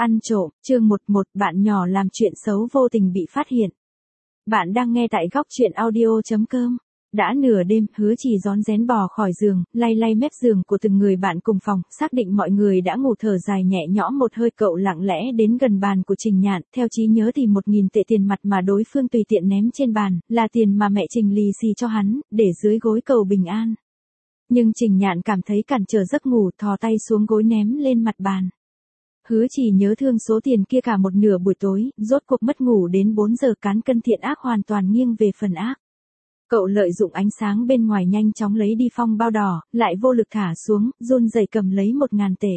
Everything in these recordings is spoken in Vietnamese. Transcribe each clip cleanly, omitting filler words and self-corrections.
Ăn trộm, chương 11, bạn nhỏ làm chuyện xấu vô tình bị phát hiện. Bạn đang nghe tại góc truyện audio.com. Đã nửa đêm, Hứa Trì rón rén bò khỏi giường, lay lay mép giường của từng người bạn cùng phòng, xác định mọi người đã ngủ, thở dài nhẹ nhõm một hơi, cậu lặng lẽ đến gần bàn của Trình Nhạn, theo trí nhớ thì 1.000 tệ tiền mặt mà đối phương tùy tiện ném trên bàn, là tiền mà mẹ Trình lì xì cho hắn, để dưới gối cầu bình an. Nhưng Trình Nhạn cảm thấy cản trở giấc ngủ, thò tay xuống gối ném lên mặt bàn. Hứa Trì nhớ thương số tiền kia cả một nửa buổi tối, rốt cuộc mất ngủ đến 4 giờ, cán cân thiện ác hoàn toàn nghiêng về phần ác. Cậu lợi dụng ánh sáng bên ngoài nhanh chóng lấy đi phong bao đỏ, lại vô lực thả xuống, run rẩy cầm lấy 1.000 tệ.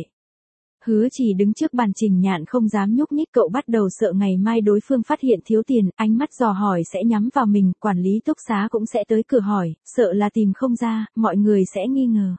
Hứa Trì đứng trước bàn Trình Nhạn không dám nhúc nhích, cậu bắt đầu sợ ngày mai đối phương phát hiện thiếu tiền, ánh mắt dò hỏi sẽ nhắm vào mình, quản lý túc xá cũng sẽ tới cửa hỏi, sợ là tìm không ra, mọi người sẽ nghi ngờ.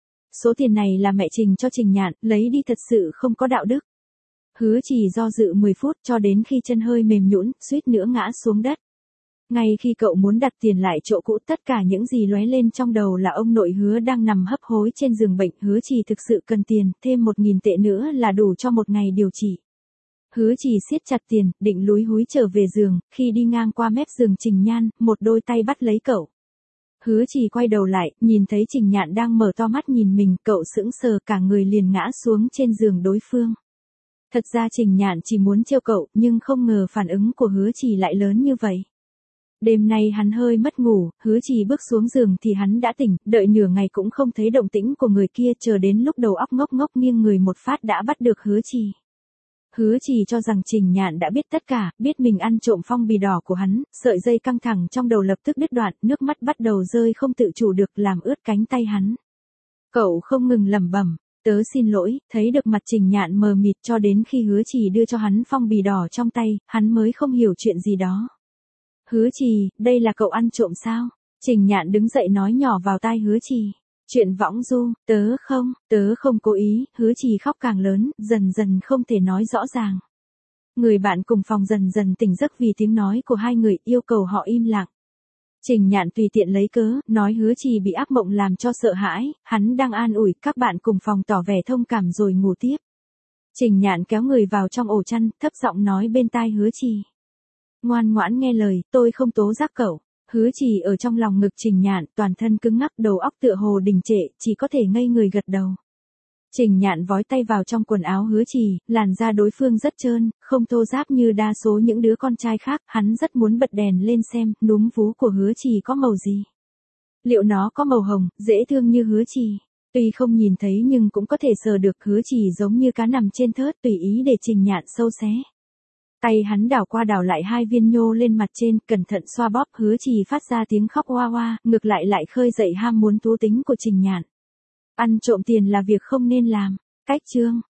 Số tiền này là mẹ Trình cho Trình Nhạn, lấy đi thật sự không có đạo đức. Hứa Trì do dự 10 phút cho đến khi chân hơi mềm nhũn, suýt nữa ngã xuống đất. Ngay khi cậu muốn đặt tiền lại chỗ cũ, tất cả những gì lóe lên trong đầu là ông nội Hứa đang nằm hấp hối trên giường bệnh. Hứa Trì thực sự cần tiền, thêm 1.000 tệ nữa là đủ cho một ngày điều trị. Hứa Trì siết chặt tiền, định lúi húi trở về giường, khi đi ngang qua mép giường Trình Nhan, một đôi tay bắt lấy cậu. Hứa Trì quay đầu lại, nhìn thấy Trình Nhạn đang mở to mắt nhìn mình, cậu sững sờ, cả người liền ngã xuống trên giường đối phương. Thật ra Trình Nhạn chỉ muốn trêu cậu, nhưng không ngờ phản ứng của Hứa Trì lại lớn như vậy. Đêm nay hắn hơi mất ngủ, Hứa Trì bước xuống giường thì hắn đã tỉnh, đợi nửa ngày cũng không thấy động tĩnh của người kia, chờ đến lúc đầu óc ngốc ngốc nghiêng người một phát đã bắt được Hứa Trì. Hứa Trì cho rằng Trình Nhạn đã biết tất cả, biết mình ăn trộm phong bì đỏ của hắn, sợi dây căng thẳng trong đầu lập tức đứt đoạn, nước mắt bắt đầu rơi không tự chủ được, làm ướt cánh tay hắn. Cậu không ngừng lẩm bẩm, tớ xin lỗi, thấy được mặt Trình Nhạn mờ mịt, cho đến khi Hứa Trì đưa cho hắn phong bì đỏ trong tay, hắn mới không hiểu chuyện gì đó. Hứa Trì, đây là cậu ăn trộm sao? Trình Nhạn đứng dậy nói nhỏ vào tai Hứa Trì. Chuyện võng du, tớ không cố ý. Hứa Trì khóc càng lớn, dần dần không thể nói rõ ràng. Người bạn cùng phòng dần dần tỉnh giấc vì tiếng nói của hai người, yêu cầu họ im lặng. Trình Nhạn tùy tiện lấy cớ, nói Hứa Trì bị ác mộng làm cho sợ hãi, hắn đang an ủi, các bạn cùng phòng tỏ vẻ thông cảm rồi ngủ tiếp. Trình Nhạn kéo người vào trong ổ chăn, thấp giọng nói bên tai Hứa Trì. Ngoan ngoãn nghe lời, tôi không tố giác cậu. Hứa Trì ở trong lòng ngực Trình Nhạn, toàn thân cứng ngắc, đầu óc tựa hồ đình trệ, chỉ có thể ngây người gật đầu. Trình Nhạn vói tay vào trong quần áo Hứa Trì, làn da đối phương rất trơn, không thô ráp như đa số những đứa con trai khác, hắn rất muốn bật đèn lên xem, núm vú của Hứa Trì có màu gì. Liệu nó có màu hồng, dễ thương như Hứa Trì? Tuy không nhìn thấy nhưng cũng có thể sờ được. Hứa Trì giống như cá nằm trên thớt, tùy ý để Trình Nhạn sâu xé. Tay hắn đảo qua đảo lại hai viên nhô lên mặt trên, cẩn thận xoa bóp. Hứa Trì phát ra tiếng khóc oa oa, ngược lại khơi dậy ham muốn thú tính của Trình Nhạn. Ăn trộm tiền là việc không nên làm. Cách chương